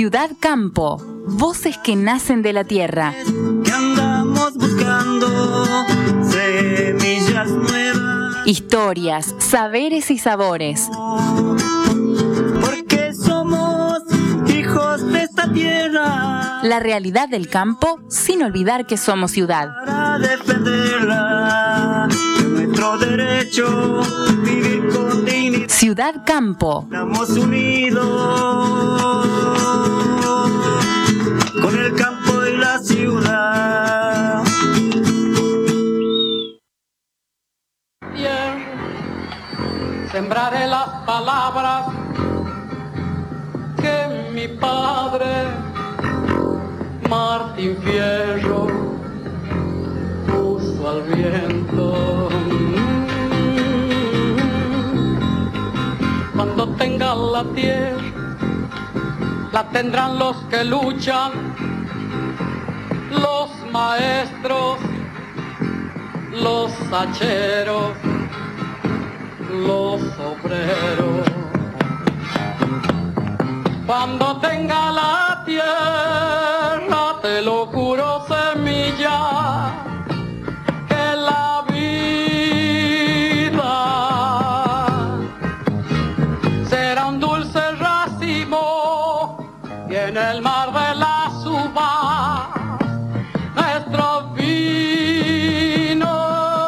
Ciudad Campo, voces que nacen de la tierra. Que andamos buscando semillas nuevas. Historias, saberes y sabores. Porque somos hijos de esta tierra. La realidad del campo sin olvidar que somos ciudad. Para defenderla, nuestro derecho, vivir con dignidad. Ciudad Campo. Estamos unidos con el campo y la ciudad. Sembraré las palabras que mi padre Martín Fierro puso al viento. Cuando tenga la tierra, la tendrán los que luchan, los maestros, los hacheros, los obreros. Cuando tenga la tierra, te lo juro, semilla, que la vida será un dulce racimo y en el mar de las uvas nuestro vino.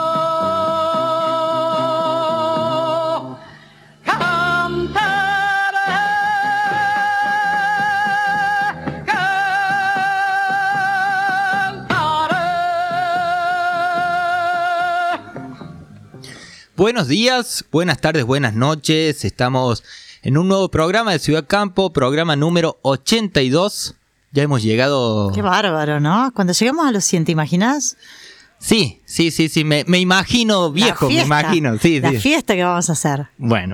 Buenos días, buenas tardes, buenas noches. Estamos en un nuevo programa de Ciudad Campo, programa número 82. Ya hemos llegado... Qué bárbaro, ¿no? Cuando llegamos a los 100, ¿te imaginas? Sí, me imagino viejo, la fiesta, me imagino. Sí, la fiesta que vamos a hacer. Bueno.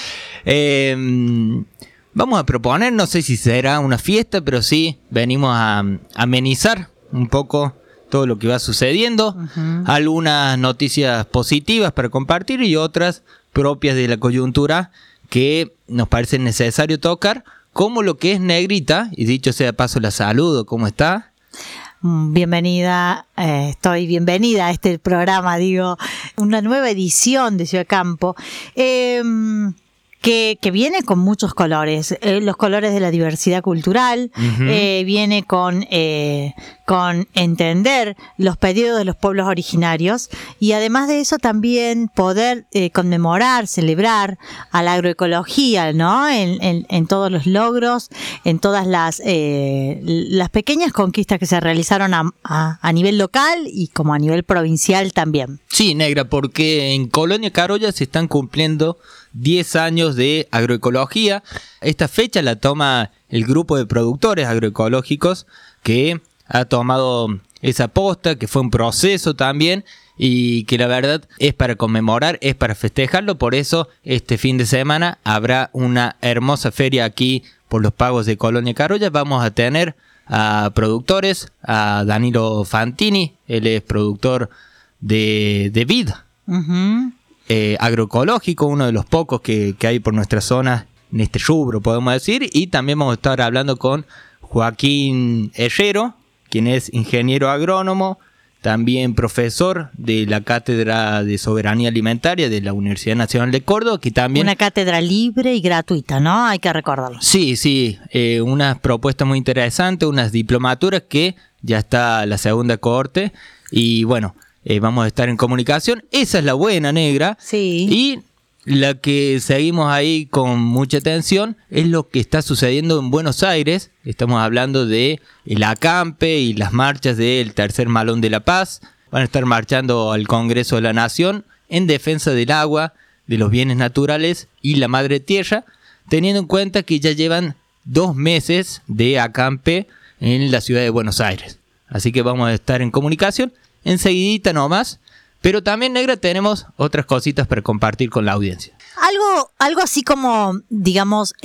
Vamos a proponer, no sé si será una fiesta, pero sí venimos a amenizar un poco todo lo que va sucediendo, algunas noticias positivas para compartir y otras propias de la coyuntura que nos parece necesario tocar, como lo que es Negrita, y dicho sea de paso la saludo, ¿cómo está? Bienvenida, estoy bienvenida a este programa, una nueva edición de Ciudad Campo, que viene con muchos colores, los colores de la diversidad cultural, viene con entender los pedidos de los pueblos originarios y además de eso también poder conmemorar, celebrar a la agroecología, ¿no? En todos los logros, en todas las pequeñas conquistas que se realizaron a nivel local y como a nivel provincial también. Sí, Negra, porque en Colonia Carolla se están cumpliendo 10 años de agroecología. Esta fecha la toma el grupo de productores agroecológicos que ha tomado esa posta, que fue un proceso también y que la verdad es para conmemorar, es para festejarlo. Por eso este fin de semana habrá una hermosa feria aquí por los pagos de Colonia Carolla. Vamos a tener a productores, a Danilo Fantini, él es productor de vid. Agroecológico, uno de los pocos que hay por nuestra zona en este rubro, podemos decir, y también vamos a estar hablando con Joaquín Herrero, quien es ingeniero agrónomo, también profesor de la Cátedra de Soberanía Alimentaria de la Universidad Nacional de Córdoba, que también... Una cátedra libre y gratuita, ¿no? Hay que recordarlo. Sí, unas propuestas muy interesantes, unas diplomaturas que ya está la segunda cohorte, y bueno... vamos a estar en comunicación. Esa es la buena, Negra. Sí. Y la que seguimos ahí con mucha atención es lo que está sucediendo en Buenos Aires. Estamos hablando de el acampe y las marchas del Tercer Malón de la Paz. Van a estar marchando al Congreso de la Nación en defensa del agua, de los bienes naturales y la madre tierra, teniendo en cuenta que ya llevan 2 meses de acampe en la ciudad de Buenos Aires. Así que vamos a estar en comunicación. Enseguidita nomás, pero también, Negra, tenemos otras cositas para compartir con la audiencia. Algo así como, digamos,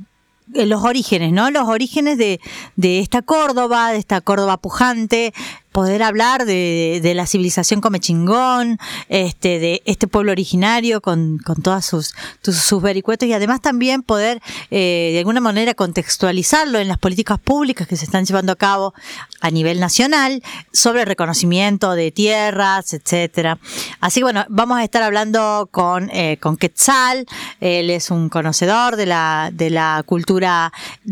los orígenes, ¿no? Los orígenes de esta Córdoba pujante, poder hablar de la civilización Comechingón, de este pueblo originario con todas sus vericuetos, y además también poder de alguna manera contextualizarlo en las políticas públicas que se están llevando a cabo a nivel nacional sobre el reconocimiento de tierras, etcétera. Así que bueno, vamos a estar hablando con Quetzal. Él es un conocedor de la cultura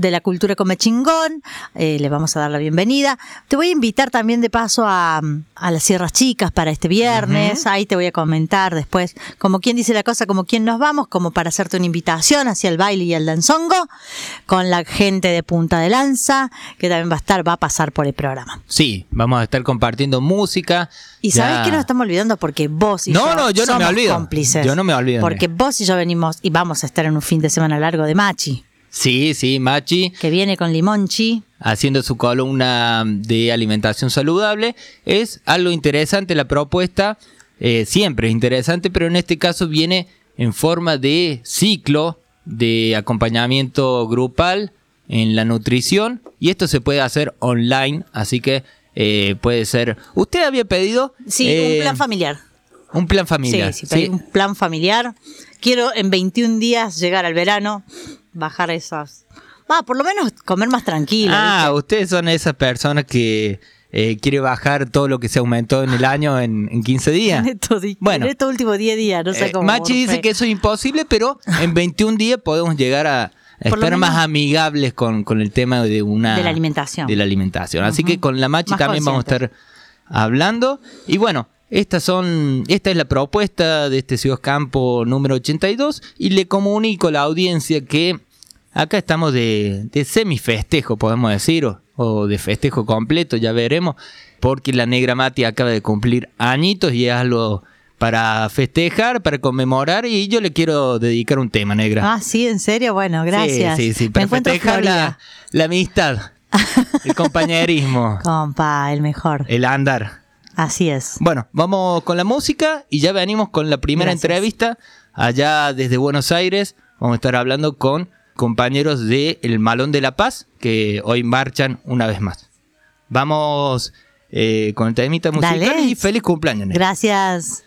Comechingón. Le vamos a dar la bienvenida. Te voy a invitar también de paso a las Sierras Chicas para este viernes. Ahí te voy a comentar después, como quien dice la cosa, como quien nos vamos, como para hacerte una invitación hacia el baile y el danzongo con la gente de Punta de Lanza, que también va a pasar por el programa. Sí, vamos a estar compartiendo música. Y sabes que nos estamos olvidando, porque vos y yo no somos me olvido. cómplices. Yo no me olvido. Porque vos y yo venimos y vamos a estar en un fin de semana largo de Machi. Sí, Machi. Que viene con Limonchi. Haciendo su columna de alimentación saludable. Es algo interesante la propuesta. Siempre es interesante, pero en este caso viene en forma de ciclo de acompañamiento grupal en la nutrición. Y esto se puede hacer online, así que puede ser... ¿Usted había pedido? Sí, un plan familiar. Un plan familiar. Sí, pedí un plan familiar. Quiero en 21 días llegar al verano, bajar esas... por lo menos comer más tranquilo. ¿viste? Ustedes son esas personas que quiere bajar todo lo que se aumentó en el año en 15 días. En estos últimos 10 días, no sé cómo. Machi dice que eso es imposible, pero en 21 días podemos llegar a estar más amigables con el tema de la alimentación. Así que con la Machi más también vamos a estar hablando. Y bueno, esta es la propuesta de este Ciudad Campo número 82. Y le comunico a la audiencia que acá estamos de semifestejo, podemos decir, o de festejo completo, ya veremos, porque la Negra Mati acaba de cumplir añitos y es algo para festejar, para conmemorar, y yo le quiero dedicar un tema, Negra. ¿Sí? ¿En serio? Bueno, gracias. Sí, para festejar la amistad, el compañerismo. Compa, el mejor. El andar. Así es. Bueno, vamos con la música y ya venimos con la primera entrevista allá desde Buenos Aires. Vamos a estar hablando con compañeros de El Malón de la Paz, que hoy marchan una vez más. Vamos con el temita musical. Dale. Y feliz cumpleaños, Negra. Gracias.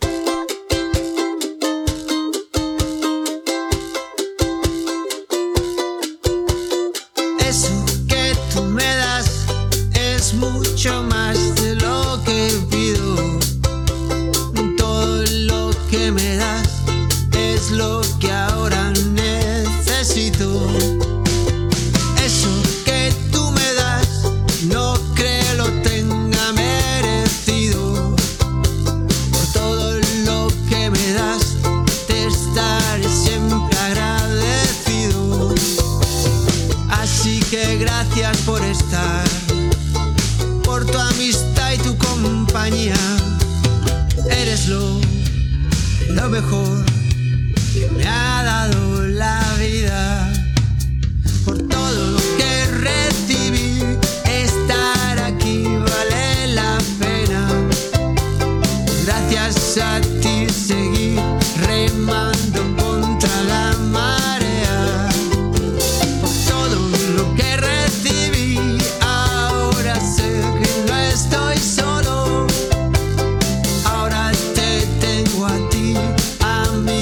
Eso que tú me das es mucho más de lo que pido. Todo lo que me das es lo que ahora necesito. Eso que tú me das no creo lo tenga merecido. Por todo lo que me das te estaré siempre agradecido. Así que gracias por estar, por tu amistad y tu compañía. Eres lo mejor que me ha dado la vida. Por todo lo que recibí, estar aquí vale la pena. Gracias a ti seguí remando contra la marea. Por todo lo que recibí, ahora sé que no estoy solo. Ahora te tengo a ti, a mi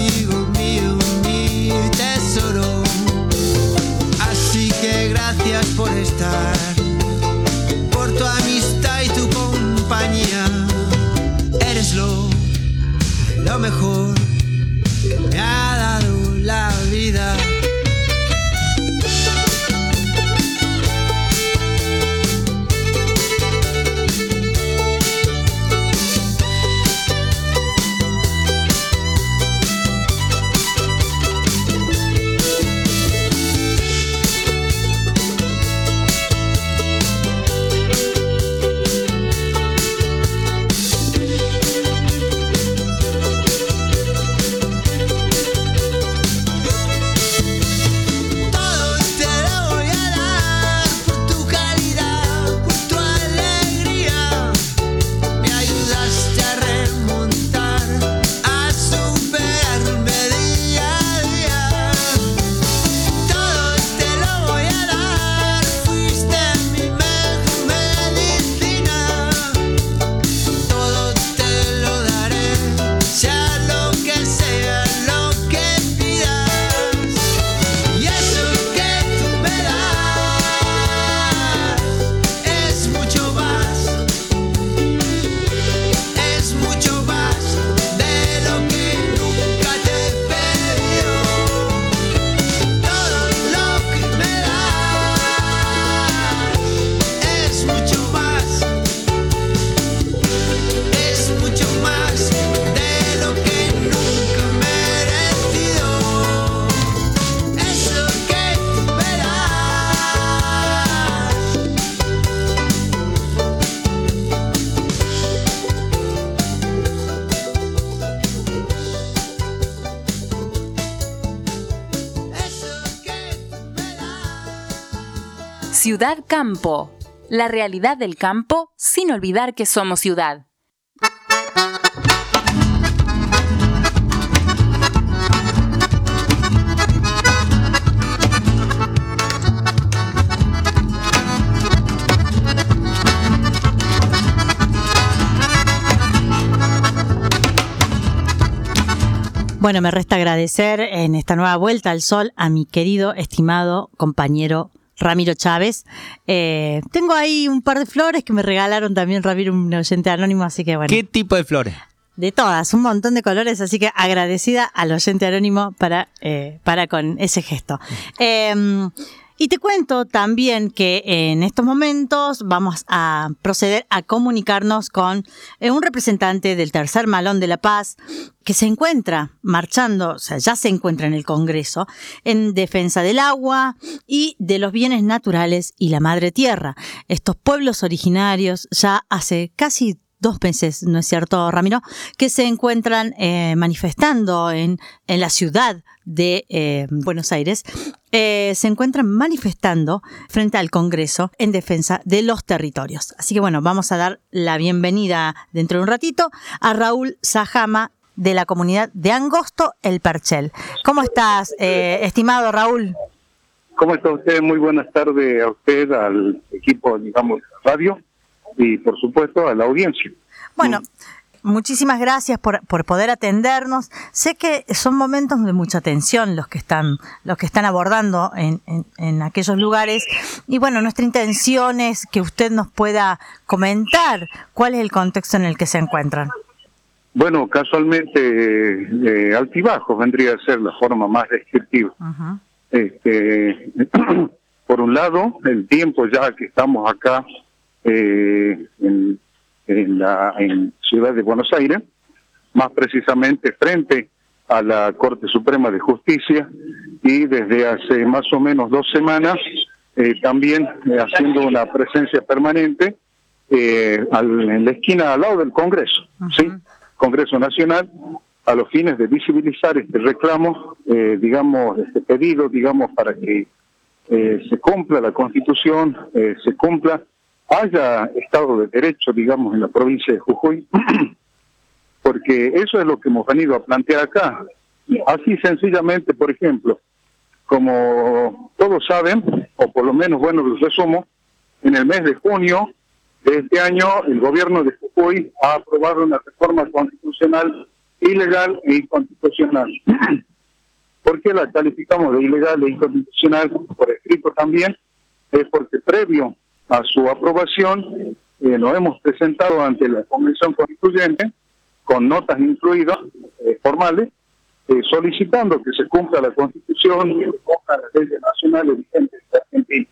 Ciudad Campo. La realidad del campo sin olvidar que somos ciudad. Bueno, me resta agradecer en esta nueva vuelta al sol a mi querido, estimado compañero Ramiro Chávez. Tengo ahí un par de flores que me regalaron también, Ramiro, un oyente anónimo, así que bueno. ¿Qué tipo de flores? De todas, un montón de colores, así que agradecida al oyente anónimo para con ese gesto. Y te cuento también que en estos momentos vamos a proceder a comunicarnos con un representante del Tercer Malón de la Paz que se encuentra marchando, o sea, ya se encuentra en el Congreso, en defensa del agua y de los bienes naturales y la madre tierra. Estos pueblos originarios ya hace casi 2 meses, ¿no es cierto, Ramiro?, que se encuentran manifestando en la ciudad de Buenos Aires, se encuentran manifestando frente al Congreso en defensa de los territorios. Así que bueno, vamos a dar la bienvenida dentro de un ratito a Raúl Sajama de la comunidad de Angosto, El Perchel. ¿Cómo estás, estimado Raúl? ¿Cómo está usted? Muy buenas tardes a usted, al equipo, digamos, de radio y por supuesto a la audiencia. Bueno, muchísimas gracias por poder atendernos. Sé que son momentos de mucha tensión los que están abordando en aquellos lugares. Y bueno, nuestra intención es que usted nos pueda comentar cuál es el contexto en el que se encuentran. Bueno, casualmente altibajos vendría a ser la forma más descriptiva. Uh-huh. Por un lado, el tiempo ya que estamos acá en Ciudad de Buenos Aires, más precisamente frente a la Corte Suprema de Justicia, y desde hace más o menos 2 semanas también haciendo una presencia permanente en la esquina al lado del Congreso, uh-huh. ¿Sí? Congreso Nacional, a los fines de visibilizar este reclamo, digamos, este pedido, digamos, para que se cumpla la Constitución, se cumpla, haya Estado de Derecho, digamos, en la provincia de Jujuy, porque eso es lo que hemos venido a plantear acá. Así sencillamente, por ejemplo, como todos saben, o por lo menos, bueno, los resumo, en el mes de junio de este año, el gobierno de Jujuy ha aprobado una reforma constitucional ilegal e inconstitucional. ¿Por qué la calificamos de ilegal e inconstitucional? Por escrito también, es porque previo a su aprobación nos hemos presentado ante la Convención Constituyente con notas incluidas formales solicitando que se cumpla la Constitución y las leyes nacionales vigentes de Argentina,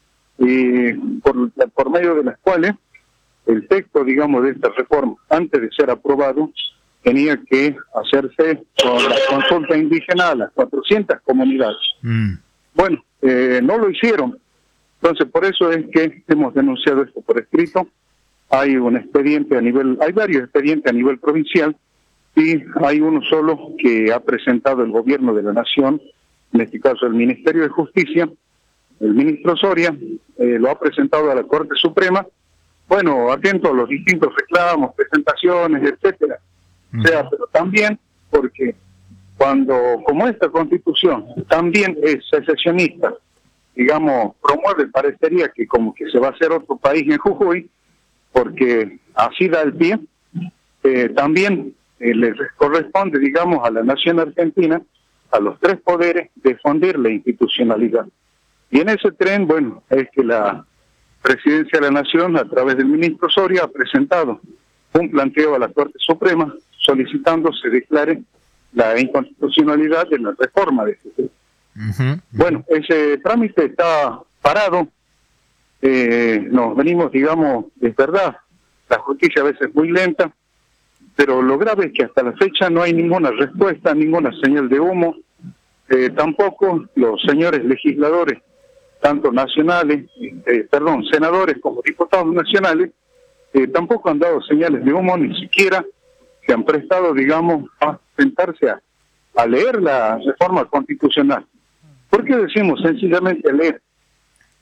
por medio de las cuales el texto, digamos, de esta reforma, antes de ser aprobado, tenía que hacerse con la consulta indígena a las 400 comunidades. Bueno, no lo hicieron. Entonces, por eso es que hemos denunciado esto por escrito. Hay un expediente hay varios expedientes a nivel provincial, y hay uno solo que ha presentado el gobierno de la Nación, en este caso el Ministerio de Justicia. El ministro Soria lo ha presentado a la Corte Suprema, bueno, atento a los distintos reclamos, presentaciones, etcétera. O sea, pero también porque como esta Constitución también es secesionista, digamos, promueve, parecería que como que se va a hacer otro país en Jujuy, porque así da el pie, también le corresponde, digamos, a la nación argentina, a los 3 poderes, difundir la institucionalidad. Y en ese tren, bueno, es que la Presidencia de la Nación, a través del ministro Soria, ha presentado un planteo a la Corte Suprema solicitando se declare la inconstitucionalidad de la reforma de este. Uh-huh. Bueno, ese trámite está parado. Nos venimos, digamos, es verdad, la justicia a veces es muy lenta, pero lo grave es que hasta la fecha no hay ninguna respuesta, ninguna señal de humo. Tampoco los señores legisladores, tanto nacionales, senadores como diputados nacionales, tampoco han dado señales de humo, ni siquiera se han prestado, digamos, a sentarse a leer la reforma constitucional. ¿Por qué decimos sencillamente leer?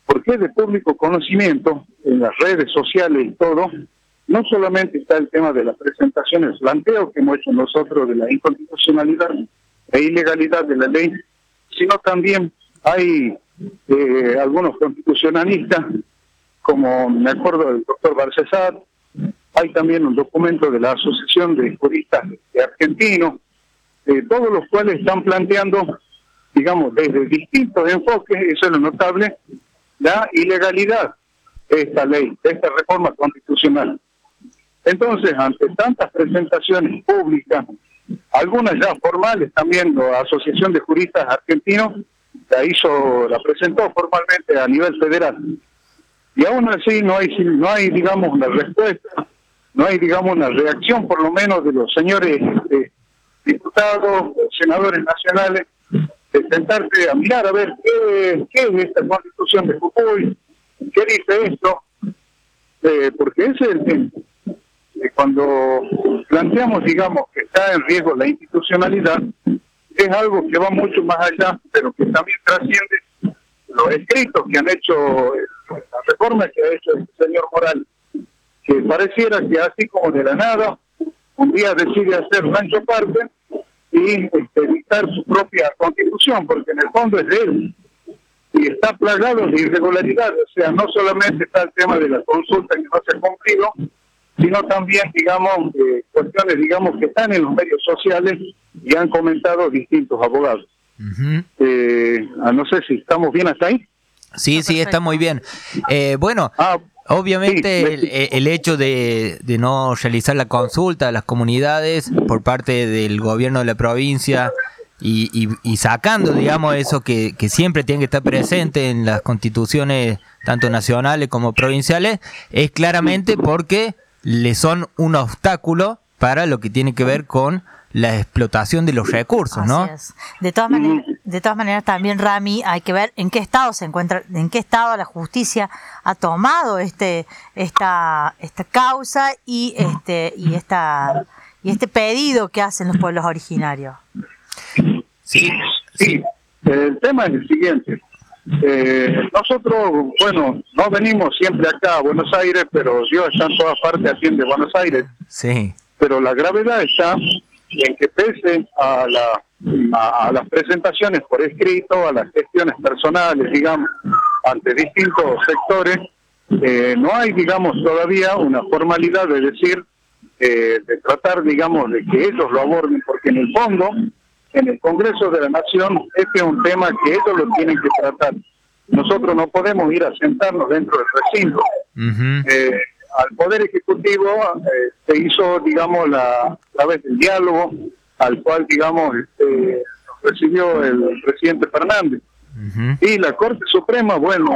porque es de público conocimiento en las redes sociales y todo. No solamente está el tema de la presentación, el planteo que hemos hecho nosotros de la inconstitucionalidad e ilegalidad de la ley, sino también hay algunos constitucionalistas, como me acuerdo del doctor Barcesat, hay también un documento de la Asociación de Juristas Argentinos, todos los cuales están planteando, digamos, desde distintos enfoques, eso es lo notable, la ilegalidad de esta ley, de esta reforma constitucional. Entonces, ante tantas presentaciones públicas, algunas ya formales, también la Asociación de Juristas Argentinos la presentó formalmente a nivel federal. Y aún así no hay digamos, una respuesta, no hay, digamos, una reacción, por lo menos, de los señores diputados, senadores nacionales, de sentarse a mirar a ver qué es esta Constitución de Jujuy, qué dice esto, porque ese es el tema. Cuando planteamos, digamos, que está en riesgo la institucionalidad, es algo que va mucho más allá, pero que también trasciende los escritos que han hecho, la reforma que ha hecho el señor Morales, que pareciera que así como de la nada, un día decide hacer rancho aparte y dictar su propia constitución, porque en el fondo es de él, y está plagado de irregularidades. O sea, no solamente está el tema de la consulta que no se ha cumplido, sino también, digamos, cuestiones, digamos, que están en los medios sociales y han comentado distintos abogados. No sé si estamos bien hasta ahí. Sí, está muy bien. Bueno, obviamente sí, el hecho de no realizar la consulta a las comunidades por parte del gobierno de la provincia y sacando, digamos, eso que siempre tiene que estar presente en las constituciones tanto nacionales como provinciales, es claramente porque le son un obstáculo para lo que tiene que ver con la explotación de los recursos, ¿no? Así es. De todas maneras también, Rami, hay que ver en qué estado se encuentra, en qué estado la justicia ha tomado esta causa y este pedido que hacen los pueblos originarios. Sí. El tema es el siguiente. Nosotros, bueno, no venimos siempre acá a Buenos Aires, pero Dios está en todas partes, atiende Buenos Aires. Sí. Pero la gravedad está en que pese a las presentaciones por escrito, a las gestiones personales, digamos, ante distintos sectores, no hay, digamos, todavía una formalidad de decir, de tratar, digamos, de que ellos lo aborden, porque en el fondo, en el Congreso de la Nación, este es un tema que ellos lo tienen que tratar. Nosotros no podemos ir a sentarnos dentro del recinto. Al Poder Ejecutivo se hizo, digamos, a través del diálogo, al cual, digamos, recibió el presidente Fernández. Y la Corte Suprema, bueno,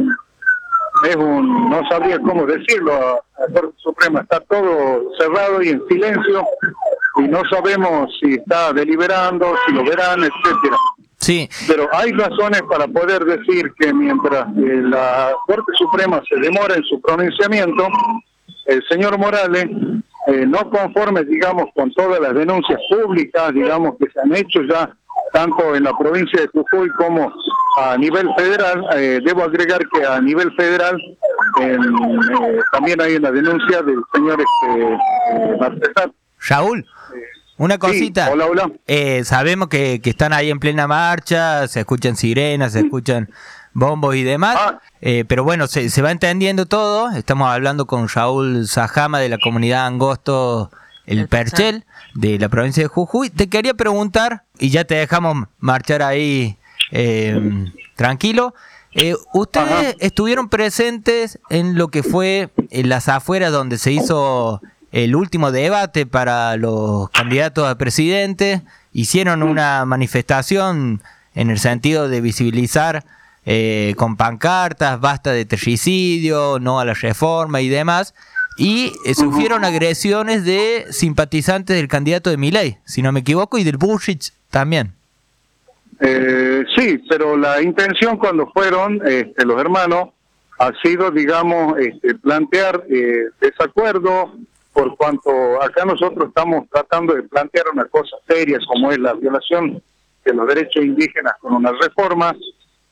no sabría cómo decirlo, la Corte Suprema está todo cerrado y en silencio, y no sabemos si está deliberando, si lo verán, etcétera. Sí. Pero hay razones para poder decir que mientras la Corte Suprema se demora en su pronunciamiento, el señor Morales, no conforme, digamos, con todas las denuncias públicas, digamos, que se han hecho ya, tanto en la provincia de Jujuy como a nivel federal, debo agregar que a nivel federal también hay una denuncia del señor Barcesat. Raúl, una cosita. Sí, hola. Sabemos que están ahí en plena marcha, se escuchan sirenas, se escuchan bombos y demás, pero bueno, se va entendiendo todo. Estamos hablando con Raúl Sajama de la comunidad Angosto El Perchel, de la provincia de Jujuy. Te quería preguntar, y ya te dejamos marchar ahí tranquilo, ¿ustedes estuvieron presentes en lo que fue en las afueras donde se hizo el último debate para los candidatos a presidente? Hicieron una manifestación en el sentido de visibilizar con pancartas, basta de terricidio, no a la reforma y demás, y sufrieron agresiones de simpatizantes del candidato de Milei, si no me equivoco, y del Bullrich también. Sí, pero la intención cuando fueron los hermanos ha sido, digamos, plantear desacuerdo, por cuanto acá nosotros estamos tratando de plantear una cosa seria como es la violación de los derechos indígenas con una reforma,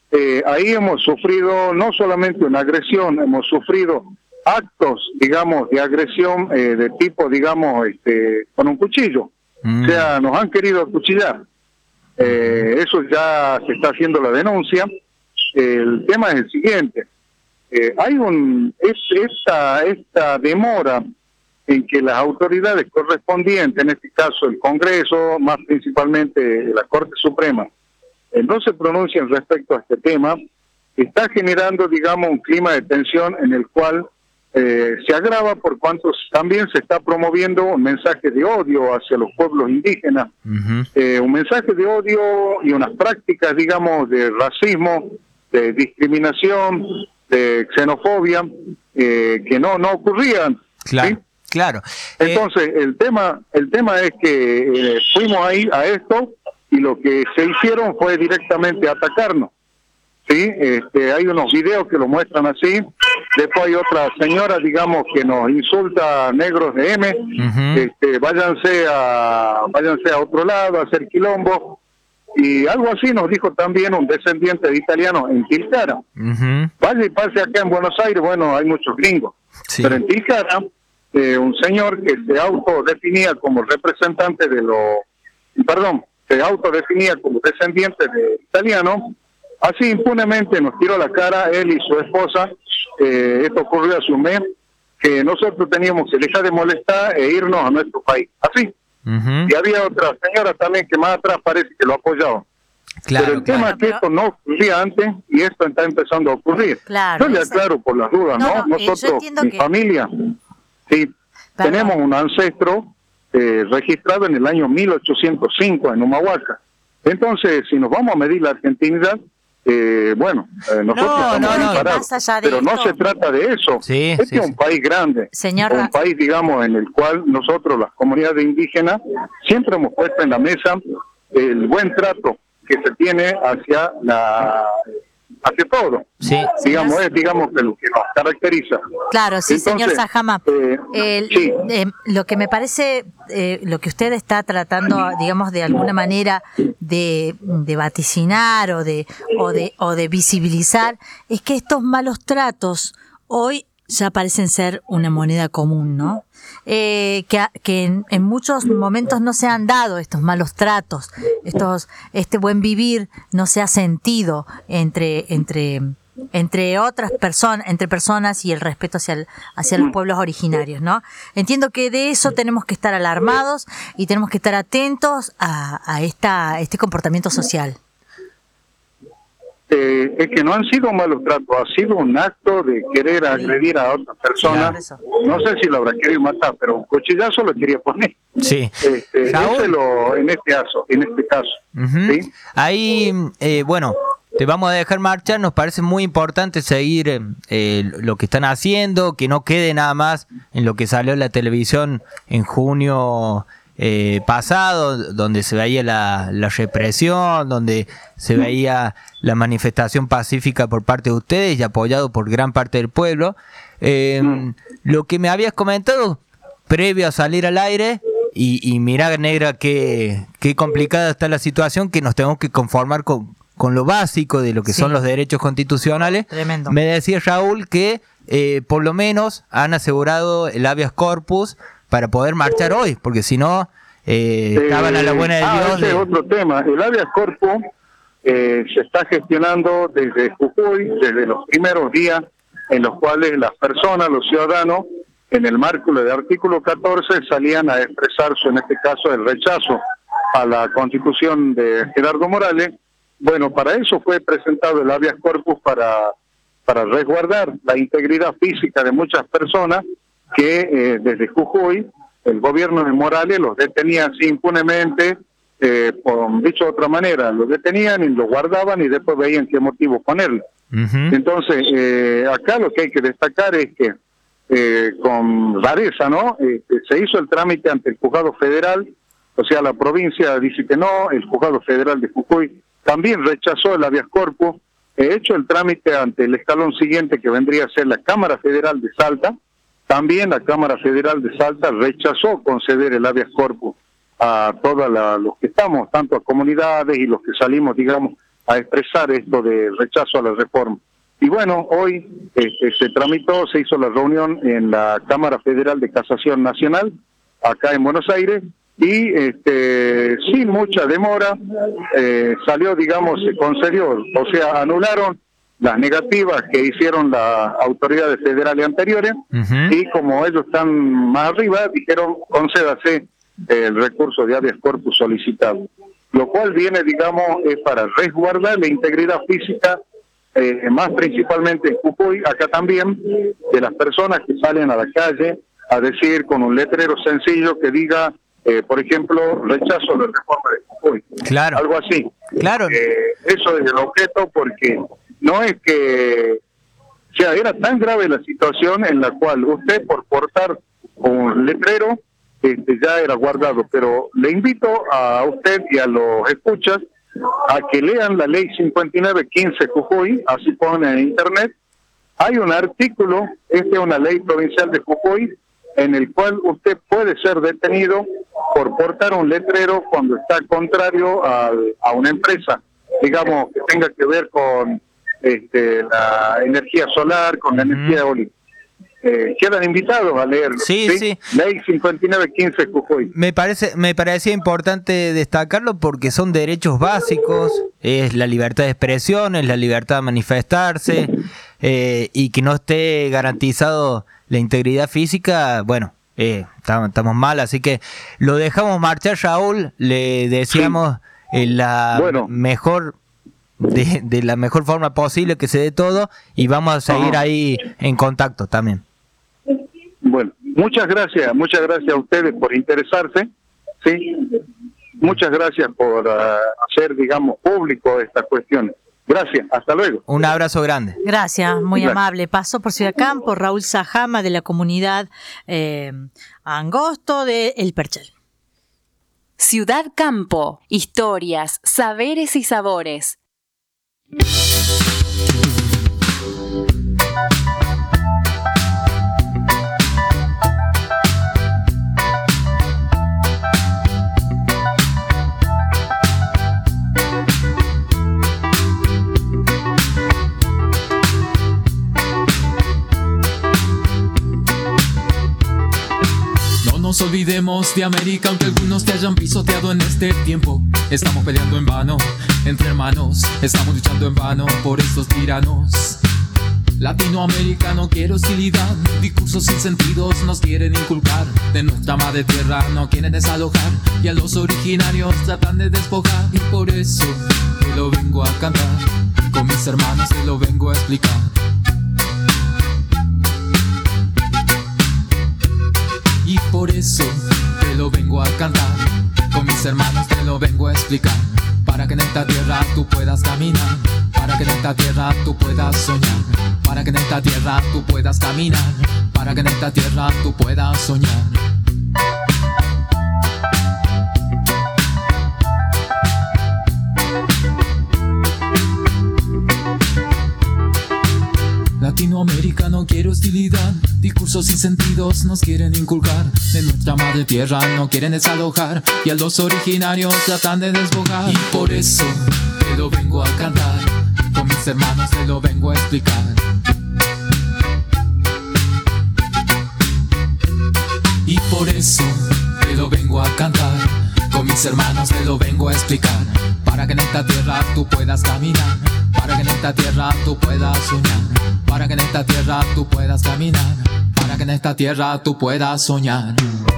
ahí hemos sufrido no solamente una agresión, hemos sufrido actos, digamos, de agresión de tipo, digamos, con un cuchillo. O sea, nos han querido acuchillar. Eso ya se está haciendo la denuncia. El tema es el siguiente. Hay esta demora en que las autoridades correspondientes, en este caso el Congreso, más principalmente la Corte Suprema, no se pronuncian respecto a este tema, está generando, digamos, un clima de tensión en el cual se agrava por cuanto también se está promoviendo un mensaje de odio hacia los pueblos indígenas, un mensaje de odio y unas prácticas, digamos, de racismo, de discriminación, de xenofobia, que no ocurrían. Claro, ¿sí? Claro. Entonces, el tema es que fuimos ahí a esto y lo que se hicieron fue directamente atacarnos. Sí, hay unos videos que lo muestran así. Después hay otra señora, digamos, que nos insulta negros de M. Váyanse a otro lado a hacer quilombo. Y algo así nos dijo también un descendiente de italiano en Tilcara. Vaya y pase acá en Buenos Aires, bueno, hay muchos gringos. Sí. Pero en Tilcara, un señor que se autodefinía como representante se autodefinía como descendiente de italiano, así impunemente nos tiró la cara él y su esposa. Esto ocurrió hace un mes, que nosotros teníamos que dejar de molestar e irnos a nuestro país, así. Y había otra señora también que más atrás parece que lo apoyaba. Claro, pero el tema es que esto no ocurría antes y esto está empezando a ocurrir. Claro, yo le aclaro por las dudas, ¿no? Nosotros, mi familia, sí, tenemos un ancestro registrado en el año 1805 en Humahuaca. Entonces, si nos vamos a medir la argentinidad, nosotros estamos preparados, pero no se trata de eso. Sí, es un país grande, un país, digamos, en el cual nosotros, las comunidades indígenas, siempre hemos puesto en la mesa el buen trato que se tiene hacia todo. Sí. Digamos que lo que nos caracteriza. Claro, sí. Entonces, señor Sajama. Lo que me parece, lo que usted está tratando, digamos, de alguna manera de vaticinar o de visibilizar, es que estos malos tratos hoy ya parecen ser una moneda común, ¿no? Que en muchos momentos no se han dado estos malos tratos, este buen vivir no se ha sentido entre otras personas, entre personas, y el respeto hacia los pueblos originarios, ¿no? Entiendo que de eso tenemos que estar alarmados y tenemos que estar atentos a este comportamiento social. Es que no han sido malos tratos, ha sido un acto de querer agredir a otra persona. No sé si lo habrá querido matar, pero un cuchillazo lo quería poner. Sí. En este caso. ¿sí? Ahí, te vamos a dejar marchar. Nos parece muy importante seguir lo que están haciendo, que no quede nada más en lo que salió en la televisión en junio pasado, donde se veía la represión, donde se veía la manifestación pacífica por parte de ustedes y apoyado por gran parte del pueblo. Lo que me habías comentado previo a salir al aire, y mirá, negra, qué complicada está la situación, que nos tenemos que conformar con lo básico de lo que son los derechos constitucionales. Tremendo. Me decía Raúl que por lo menos han asegurado el habeas corpus para poder marchar hoy, porque si no, estaban a la buena de Dios. Ese es otro tema. El habeas corpus se está gestionando desde Jujuy, desde los primeros días en los cuales las personas, los ciudadanos, en el marco del artículo 14, salían a expresar en este caso, el rechazo a la Constitución de Gerardo Morales. Bueno, para eso fue presentado el habeas corpus, para resguardar la integridad física de muchas personas que desde Jujuy el gobierno de Morales los detenía así impunemente, dicho de otra manera, los detenían y los guardaban y después veían qué motivo ponerlo. Entonces, acá lo que hay que destacar es que con rareza, ¿no? Se hizo el trámite ante el Juzgado Federal, o sea, la provincia dice que no, el Juzgado Federal de Jujuy también rechazó el habeas corpus, hecho el trámite ante el escalón siguiente, que vendría a ser la Cámara Federal de Salta. También la Cámara Federal de Salta rechazó conceder el habeas corpus a todos los que estamos, tanto a comunidades y los que salimos, digamos, a expresar esto de rechazo a la reforma. Y bueno, hoy se hizo la reunión en la Cámara Federal de Casación Nacional, acá en Buenos Aires, y sin mucha demora salió, digamos, se concedió, o sea, anularon las negativas que hicieron las autoridades federales anteriores, y como ellos están más arriba, dijeron, concédase el recurso de habeas corpus solicitado, lo cual viene, digamos, es para resguardar la integridad física, más principalmente en Jujuy, acá también, de las personas que salen a la calle a decir con un letrero sencillo que diga, por ejemplo, rechazo de la reforma de Jujuy. Claro. Algo así. Claro. Eso es el objeto, porque no es que... O sea, era tan grave la situación en la cual usted, por portar un letrero, ya era guardado. Pero le invito a usted y a los escuchas a que lean la ley 5915 Jujuy, así ponen en internet. Hay un artículo, es una ley provincial de Jujuy, en el cual usted puede ser detenido por portar un letrero cuando está contrario a una empresa, digamos, que tenga que ver con la energía solar, con la energía eólica. Quedan invitados a leerlo. Sí. Ley 5915 Jujuy. Me parecía importante destacarlo porque son derechos básicos, es la libertad de expresión, es la libertad de manifestarse, y que no esté garantizado la integridad física, bueno, estamos mal, así que lo dejamos marchar, Raúl. Le deseamos mejor de la mejor forma posible que se dé todo, y vamos a seguir ahí en contacto también. Bueno, muchas gracias a ustedes por interesarse, sí, muchas gracias por hacer, digamos, público esta cuestión. Gracias, hasta luego. Un abrazo grande. Gracias, muy amable. Pasó por Ciudad Campo Raúl Sajama, de la comunidad Angosto de El Perchel. Ciudad Campo, historias, saberes y sabores. No nos olvidemos de América, aunque algunos te hayan pisoteado en este tiempo. Estamos peleando en vano, entre hermanos. Estamos luchando en vano por estos tiranos. Latinoamérica no quiere hostilidad, discursos sin sentidos nos quieren inculcar. De nuestra madre tierra no quieren desalojar, y a los originarios tratan de despojar. Y por eso te lo vengo a cantar, con mis hermanos te lo vengo a explicar. Y por eso te lo vengo a cantar, con mis hermanos te lo vengo a explicar. Para que en esta tierra tú puedas caminar, para que en esta tierra tú puedas soñar, para que en esta tierra tú puedas caminar, para que en esta tierra tú puedas soñar. Latinoamérica no quiere hostilidad, discursos sin sentidos nos quieren inculcar. De nuestra madre tierra no quieren desalojar, y a los originarios tratan de despojar. Y por eso te lo vengo a cantar, con mis hermanos te lo vengo a explicar. Y por eso te lo vengo a cantar, con mis hermanos te lo vengo a explicar. Para que en esta tierra tú puedas caminar, para que en esta tierra tú puedas soñar, para que en esta tierra tú puedas caminar, para que en esta tierra tú puedas soñar.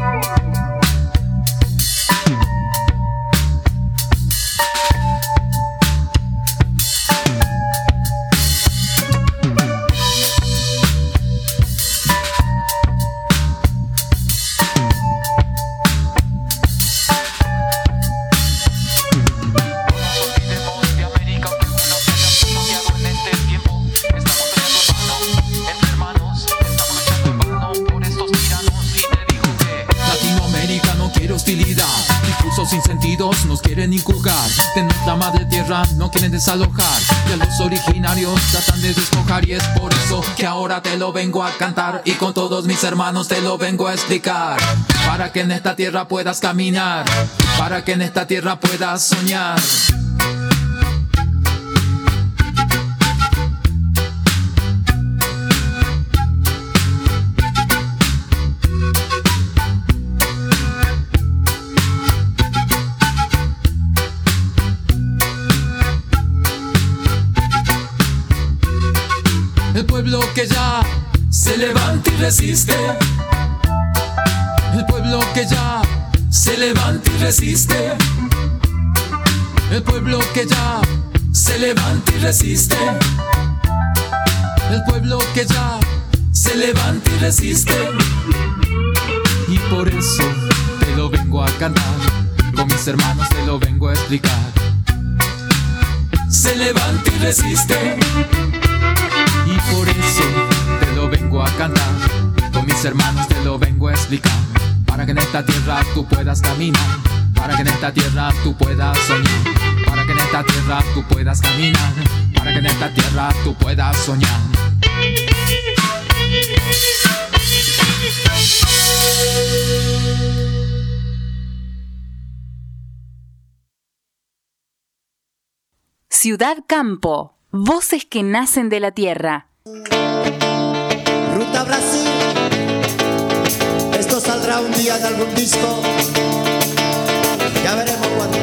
Sin sentidos nos quieren inculcar, de nuestra madre tierra no quieren desalojar, y a los originarios tratan de despojar. Y es por eso que ahora te lo vengo a cantar, y con todos mis hermanos te lo vengo a explicar. Para que en esta tierra puedas caminar, para que en esta tierra puedas soñar. El pueblo que ya se levanta y resiste. El pueblo que ya se levanta y resiste. El pueblo que ya se levanta y resiste. El pueblo que ya se levanta y resiste. Y por eso te lo vengo a cantar, con mis hermanos te lo vengo a explicar. Se levanta y resiste. Y por eso te lo vengo a cantar, con mis hermanos te lo vengo a explicar. Para que en esta tierra tú puedas caminar, para que en esta tierra tú puedas soñar, para que en esta tierra tú puedas caminar, para que en esta tierra tú puedas soñar. Ciudad Campo, voces que nacen de la tierra. Ruta Brasil, esto saldrá un día en algún disco, ya veremos cuándo.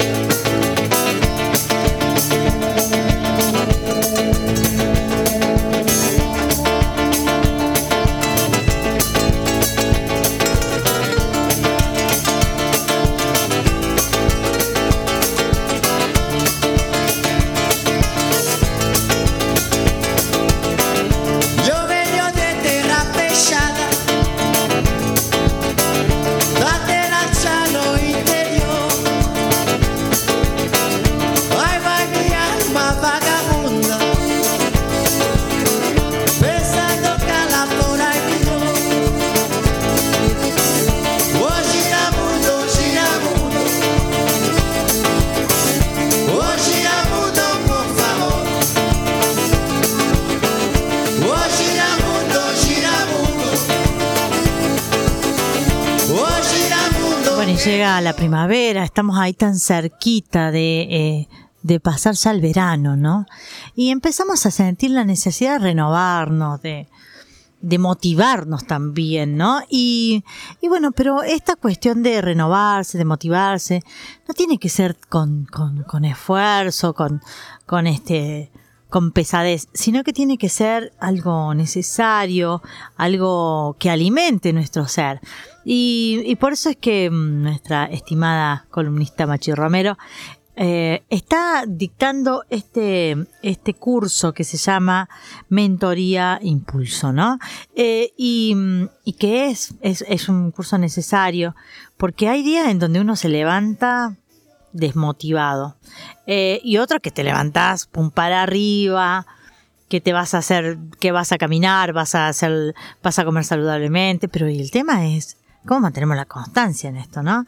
Llega la primavera, estamos ahí tan cerquita de pasar ya el verano, ¿no? Y empezamos a sentir la necesidad de renovarnos, de motivarnos también, ¿no? Y bueno, pero esta cuestión de renovarse, de motivarse, no tiene que ser con esfuerzo, con pesadez, sino que tiene que ser algo necesario, algo que alimente nuestro ser. Y por eso es que nuestra estimada columnista Machi Romero está dictando este curso que se llama Mentoría Impulso, ¿no? Y que es un curso necesario, porque hay días en donde uno se levanta desmotivado, y otros que te levantás pum para arriba, que te vas a hacer, que vas a caminar, vas a comer saludablemente, pero el tema es cómo mantenemos la constancia en esto, ¿no?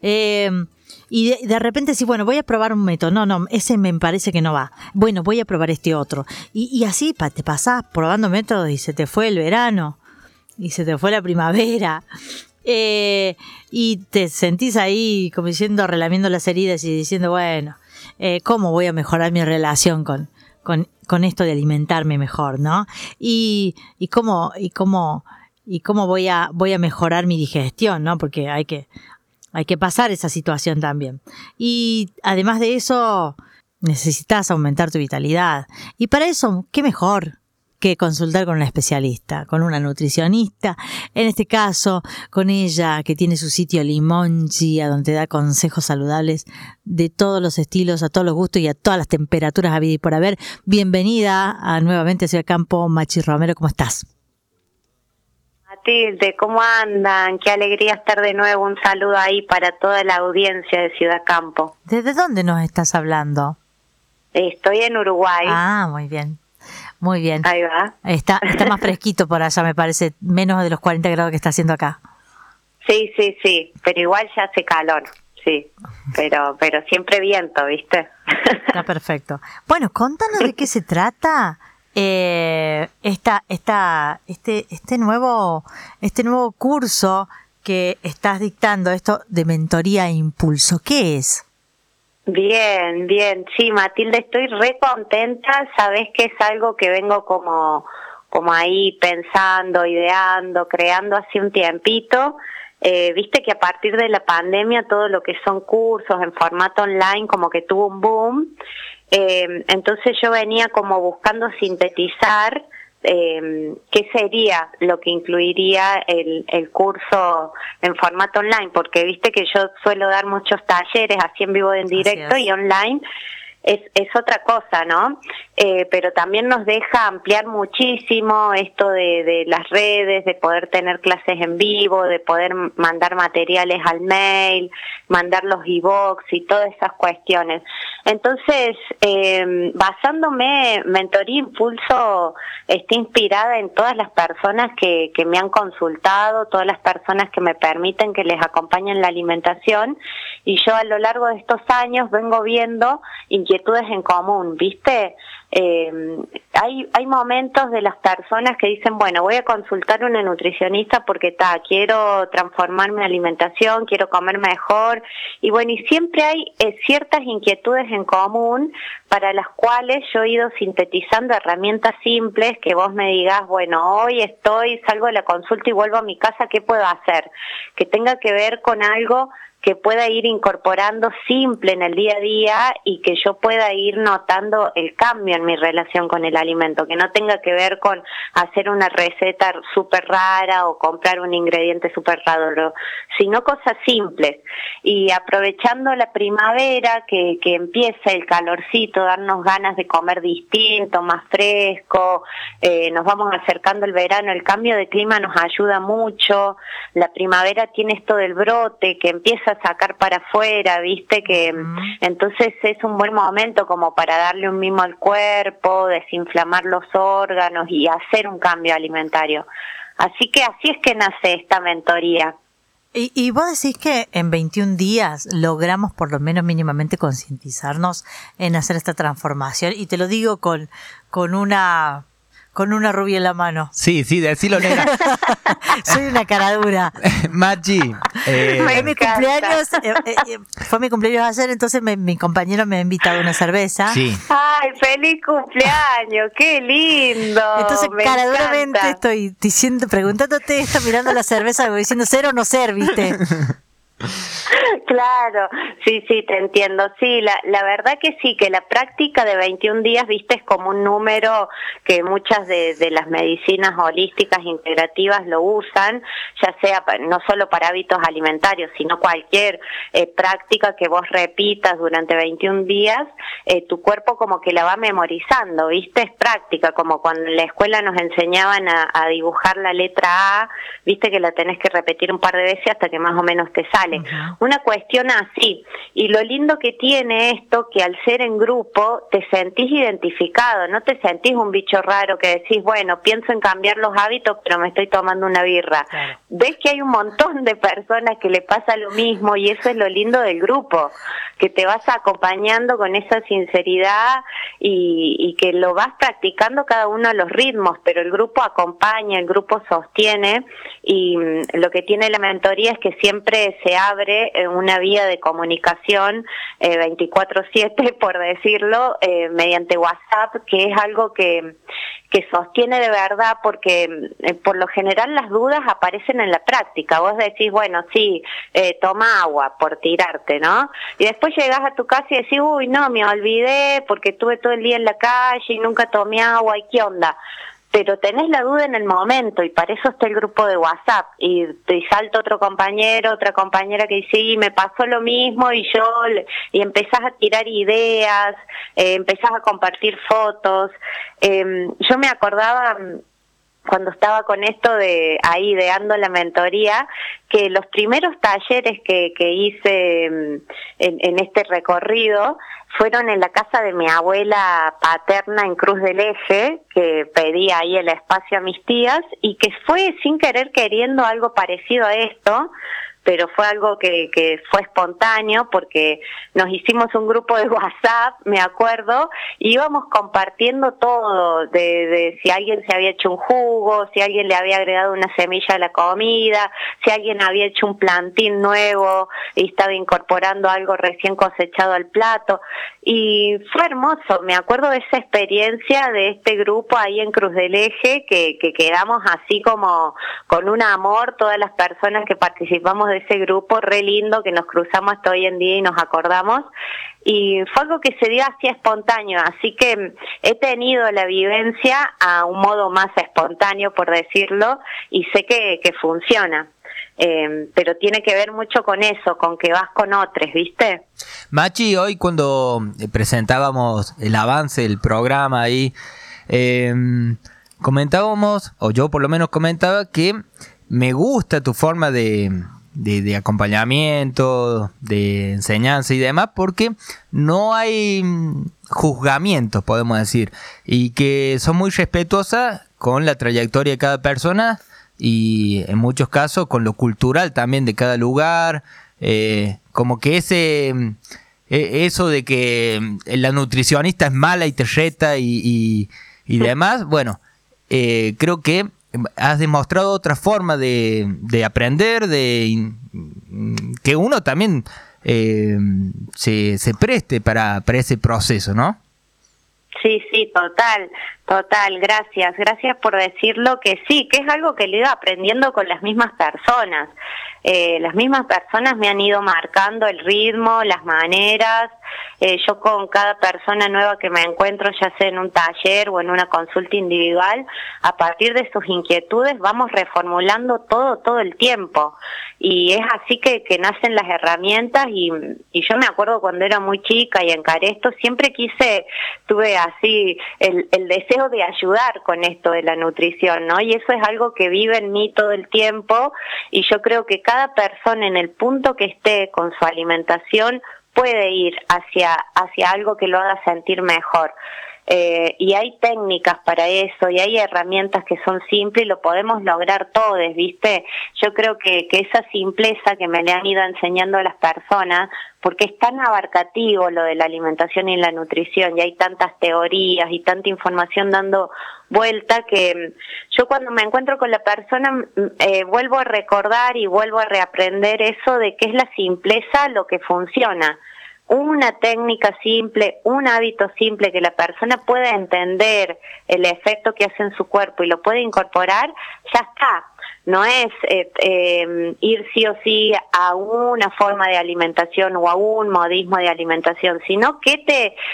Y de repente sí, bueno, voy a probar un método, no, ese me parece que no va, bueno, voy a probar este otro, y así te pasás probando métodos y se te fue el verano y se te fue la primavera. Y te sentís ahí como diciendo, relamiendo las heridas y diciendo, bueno, ¿cómo voy a mejorar mi relación con esto de alimentarme mejor, ¿no? Y cómo voy a mejorar mi digestión, ¿no? Porque hay que pasar esa situación también. Y además de eso, necesitas aumentar tu vitalidad. Y para eso, ¿qué mejor que consultar con una especialista, con una nutricionista? En este caso, con ella, que tiene su sitio Limonchi, a donde da consejos saludables de todos los estilos, a todos los gustos y a todas las temperaturas habidas y por haber. Bienvenida nuevamente a Ciudad Campo, Machi Romero, ¿cómo estás? Matilde, ¿cómo andan? Qué alegría estar de nuevo. Un saludo ahí para toda la audiencia de Ciudad Campo. ¿Desde dónde nos estás hablando? Estoy en Uruguay. Ah, muy bien. Muy bien. Ahí va. Está más fresquito por allá, me parece, menos de los 40 grados que está haciendo acá. Sí, pero igual ya hace calor, sí, pero siempre viento, ¿viste? Está perfecto. Bueno, contanos de qué se trata este nuevo curso que estás dictando, esto de Mentoría Impulso. ¿Qué es? Bien, sí, Matilde, estoy re contenta. Sabés que es algo que vengo como ahí pensando, ideando, creando hace un tiempito. Viste que a partir de la pandemia todo lo que son cursos en formato online como que tuvo un boom. Entonces yo venía como buscando sintetizar qué sería lo que incluiría el curso en formato online, porque viste que yo suelo dar muchos talleres así en vivo, en directo y online. Es otra cosa, ¿no? Pero también nos deja ampliar muchísimo esto de las redes, de poder tener clases en vivo, de poder mandar materiales al mail, mandar los e-books y todas esas cuestiones. Entonces, basándome, Mentoría Impulso está inspirada en todas las personas que me han consultado, todas las personas que me permiten que les acompañe en la alimentación, y yo a lo largo de estos años vengo viendo inquietudes en común, ¿viste? Hay momentos de las personas que dicen, bueno, voy a consultar a una nutricionista porque quiero transformar mi alimentación, quiero comer mejor, y bueno, y siempre hay ciertas inquietudes en común para las cuales yo he ido sintetizando herramientas simples que vos me digas, bueno, hoy salgo de la consulta y vuelvo a mi casa, ¿qué puedo hacer? Que tenga que ver con algo que pueda ir incorporando simple en el día a día y que yo pueda ir notando el cambio en mi relación con el alimento, que no tenga que ver con hacer una receta súper rara o comprar un ingrediente súper raro, sino cosas simples. Y aprovechando la primavera, que empieza el calorcito, darnos ganas de comer distinto, más fresco, nos vamos acercando el verano, el cambio de clima nos ayuda mucho, la primavera tiene esto del brote, que empieza a sacar para afuera, viste, que entonces es un buen momento como para darle un mimo al cuerpo, desinflamar los órganos y hacer un cambio alimentario. Así es que nace esta mentoría. Y vos decís que en 21 días logramos por lo menos mínimamente concientizarnos en hacer esta transformación, y te lo digo con una rubia en la mano. Sí, decilo, negra. Soy una cara dura. Machi. Fue mi cumpleaños ayer, entonces mi compañero me ha invitado a una cerveza. Sí. ¡Ay, feliz cumpleaños! ¡Qué lindo! Entonces, cara duramente estoy preguntándote esto, mirando la cerveza, diciendo ser o no ser, ¿viste? Claro, sí, te entiendo. Sí, la verdad que sí, que la práctica de 21 días, viste, es como un número que muchas de las medicinas holísticas integrativas lo usan, ya sea no solo para hábitos alimentarios, sino cualquier práctica que vos repitas durante 21 días, tu cuerpo como que la va memorizando, viste, es práctica, como cuando en la escuela nos enseñaban a dibujar la letra A, viste que la tenés que repetir un par de veces hasta que más o menos te sale. Una cuestión así. Y lo lindo que tiene esto, que al ser en grupo te sentís identificado, no te sentís un bicho raro que decís, bueno, pienso en cambiar los hábitos, pero me estoy tomando una birra. Claro. Ves que hay un montón de personas que le pasa lo mismo, y eso es lo lindo del grupo, que te vas acompañando con esa sinceridad y que lo vas practicando cada uno a los ritmos, pero el grupo acompaña, el grupo sostiene, y lo que tiene la mentoría es que siempre se abre una vía de comunicación 24/7, por decirlo, mediante WhatsApp, que es algo que sostiene de verdad, porque por lo general las dudas aparecen en la práctica. Vos decís, bueno, sí, toma agua, por tirarte, ¿no? Y después llegás a tu casa y decís, uy, no, me olvidé porque estuve todo el día en la calle y nunca tomé agua, ¿y qué onda? Pero tenés la duda en el momento, y para eso está el grupo de WhatsApp, y te salta otro compañero, otra compañera que dice, sí, me pasó lo mismo, y empezás a tirar ideas, empezás a compartir fotos. Yo me acordaba, cuando estaba con esto de ahí ideando la mentoría, que los primeros talleres que hice en este recorrido fueron en la casa de mi abuela paterna en Cruz del Eje, que pedí ahí el espacio a mis tías, y que fue sin querer queriendo algo parecido a esto, pero fue algo que fue espontáneo, porque nos hicimos un grupo de WhatsApp, me acuerdo, y íbamos compartiendo todo, de si alguien se había hecho un jugo, si alguien le había agregado una semilla a la comida, si alguien había hecho un plantín nuevo y estaba incorporando algo recién cosechado al plato, y fue hermoso. Me acuerdo de esa experiencia de este grupo ahí en Cruz del Eje, que quedamos así como con un amor, todas las personas que participamos de ese grupo re lindo que nos cruzamos hasta hoy en día y nos acordamos. Y fue algo que se dio así espontáneo, así que he tenido la vivencia a un modo más espontáneo, por decirlo, y sé que funciona. Pero tiene que ver mucho con eso, con que vas con otros, ¿viste? Machi, hoy cuando presentábamos el avance del programa ahí, comentábamos, o yo por lo menos comentaba, que me gusta tu forma de acompañamiento, de enseñanza y demás, porque no hay juzgamientos, podemos decir, y que son muy respetuosas con la trayectoria de cada persona y en muchos casos con lo cultural también de cada lugar, como que eso de que la nutricionista es mala y te reta y demás, bueno, creo que has demostrado otra forma de aprender, que uno también se preste para ese proceso, ¿no? Sí, total, gracias por decirlo, que sí, que es algo que le he ido aprendiendo con las mismas personas. Las mismas personas me han ido marcando el ritmo, las maneras. Yo con cada persona nueva que me encuentro, ya sea en un taller o en una consulta individual, a partir de sus inquietudes vamos reformulando todo el tiempo. Y es así que nacen las herramientas y yo me acuerdo cuando era muy chica y encaré esto, siempre tuve así el deseo de ayudar con esto de la nutrición, ¿no? Y eso es algo que vive en mí todo el tiempo y yo creo que cada persona en el punto que esté con su alimentación puede ir hacia algo que lo haga sentir mejor. Y hay técnicas para eso y hay herramientas que son simples y lo podemos lograr todos, ¿viste? Yo creo que esa simpleza que me le han ido enseñando a las personas, porque es tan abarcativo lo de la alimentación y la nutrición y hay tantas teorías y tanta información dando vuelta que yo cuando me encuentro con la persona vuelvo a recordar y vuelvo a reaprender eso de que es la simpleza lo que funciona. Una técnica simple, un hábito simple que la persona pueda entender el efecto que hace en su cuerpo y lo puede incorporar, ya está. No es ir sí o sí a una forma de alimentación o a un modismo de alimentación, sino que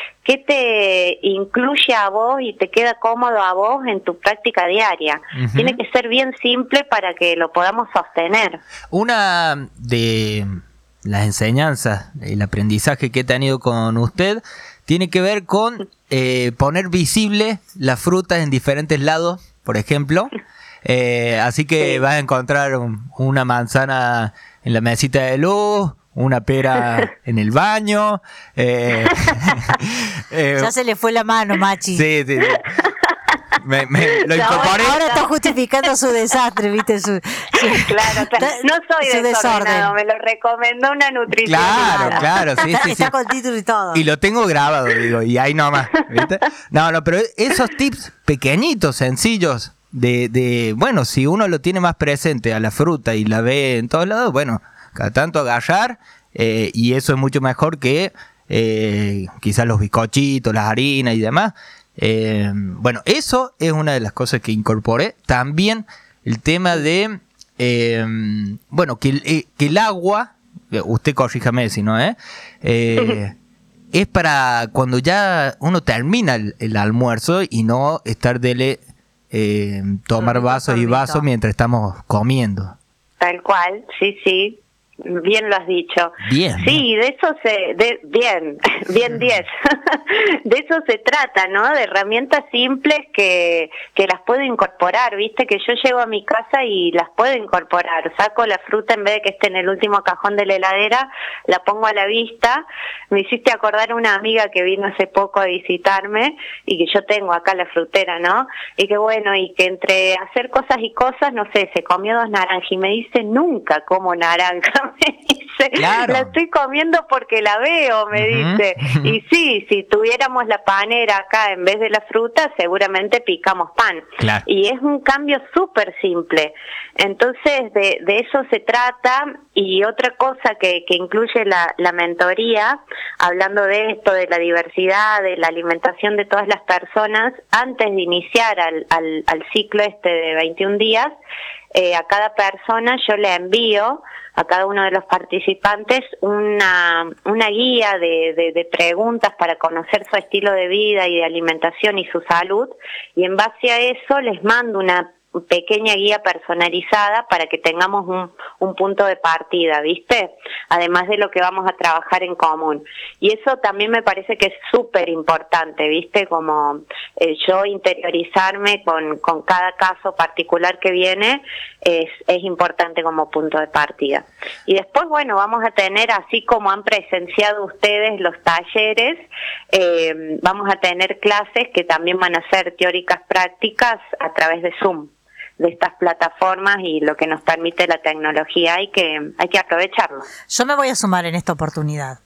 te incluye a vos y te queda cómodo a vos en tu práctica diaria. Uh-huh. Tiene que ser bien simple para que lo podamos sostener. Una de las enseñanzas, el aprendizaje que he tenido con usted, tiene que ver con poner visible las frutas en diferentes lados, por ejemplo. Así que sí, vas a encontrar una manzana en la mesita de luz, una pera en el baño. Ya se le fue la mano, Machi. Sí. Lo incorporé. Ahora está justificando su desastre, ¿viste? Claro. No soy desordenado, me lo recomendó una nutricionista. Claro, sí. Está con título y todo. Y lo tengo grabado, digo, y ahí nomás, ¿viste? No, pero esos tips pequeñitos, sencillos, bueno, si uno lo tiene más presente a la fruta y la ve en todos lados, bueno, cada tanto agarrar, y eso es mucho mejor que quizás los bizcochitos, las harinas y demás. Bueno, eso es una de las cosas que incorporé. También el tema de, bueno, que el agua, usted corríjame si no, es para cuando ya uno termina el almuerzo y no estar tomar vasos y vasos mientras estamos comiendo. Tal cual, sí. Bien lo has dicho. Bien. Sí, de eso bien 10. De eso se trata, ¿no? De herramientas simples que las puedo incorporar, ¿viste? Que yo llego a mi casa y las puedo incorporar. Saco la fruta en vez de que esté en el último cajón de la heladera, la pongo a la vista. Me hiciste acordar una amiga que vino hace poco a visitarme y que yo tengo acá la frutera, ¿no? Y que bueno, y que entre hacer cosas y cosas, no sé, se comió 2 naranjas y me dice, nunca como naranja. Me dice, claro, la estoy comiendo porque la veo, me dice. Y sí, si tuviéramos la panera acá en vez de la fruta, seguramente picamos pan. Y es un cambio súper simple. Entonces, de eso se trata Y otra cosa que incluye la mentoría, hablando de esto, de la diversidad, de la alimentación de todas las personas, antes de iniciar al ciclo de 21 días, a cada persona yo le envío, a cada uno de los participantes, una guía de preguntas para conocer su estilo de vida y de alimentación y su salud, y en base a eso les mando una pequeña guía personalizada para que tengamos un punto de partida, ¿viste? Además de lo que vamos a trabajar en común. Y eso también me parece que es súper importante, ¿viste? Como yo interiorizarme con cada caso particular que viene es importante como punto de partida. Y después, bueno, vamos a tener, así como han presenciado ustedes los talleres, vamos a tener clases que también van a ser teóricas prácticas a través de Zoom, de estas plataformas, y lo que nos permite la tecnología hay que aprovecharlo. Yo me voy a sumar en esta oportunidad.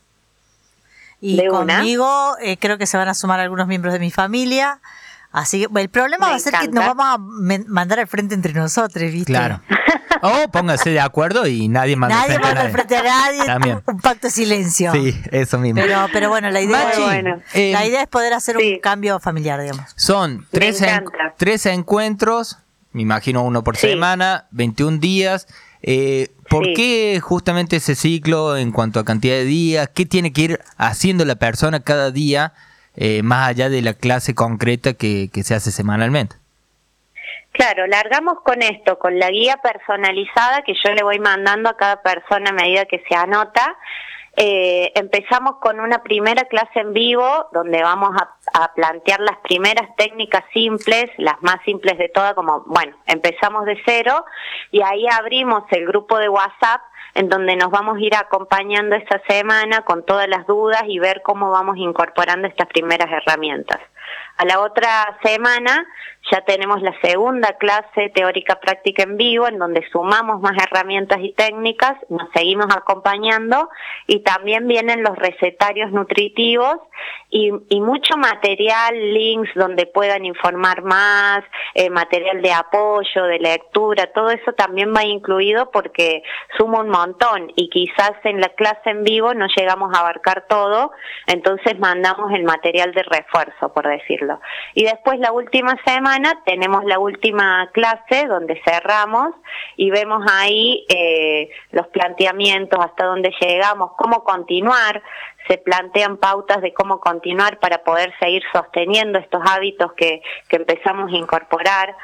Y conmigo creo que se van a sumar algunos miembros de mi familia. Así que el problema va a ser que nos vamos a mandar al frente entre nosotros, ¿viste? Claro. O pónganse de acuerdo y nadie manda al frente a nadie. También. Un pacto de silencio. Sí, eso mismo. Pero bueno, la idea es poder hacer un cambio familiar, digamos. Son 13 encuentros, me imagino uno por semana, 21 días. ¿Por qué justamente ese ciclo en cuanto a cantidad de días? ¿Qué tiene que ir haciendo la persona cada día, más allá de la clase concreta que se hace semanalmente? Claro, largamos con esto, con la guía personalizada que yo le voy mandando a cada persona a medida que se anota. Empezamos con una primera clase en vivo donde vamos a plantear las primeras técnicas simples, las más simples de todas, como, bueno, empezamos de cero, y ahí abrimos el grupo de WhatsApp en donde nos vamos a ir acompañando esta semana con todas las dudas y ver cómo vamos incorporando estas primeras herramientas. A la otra semana ya tenemos la segunda clase teórica práctica en vivo, en donde sumamos más herramientas y técnicas, nos seguimos acompañando, y también vienen los recetarios nutritivos y mucho material, links donde puedan informar más, material de apoyo, de lectura, todo eso también va incluido porque suma un montón, y quizás en la clase en vivo no llegamos a abarcar todo, entonces mandamos el material de refuerzo, por decirlo. Y después la última semana tenemos la última clase donde cerramos y vemos ahí los planteamientos, hasta dónde llegamos, cómo continuar. Se plantean pautas de cómo continuar para poder seguir sosteniendo estos hábitos que empezamos a incorporar.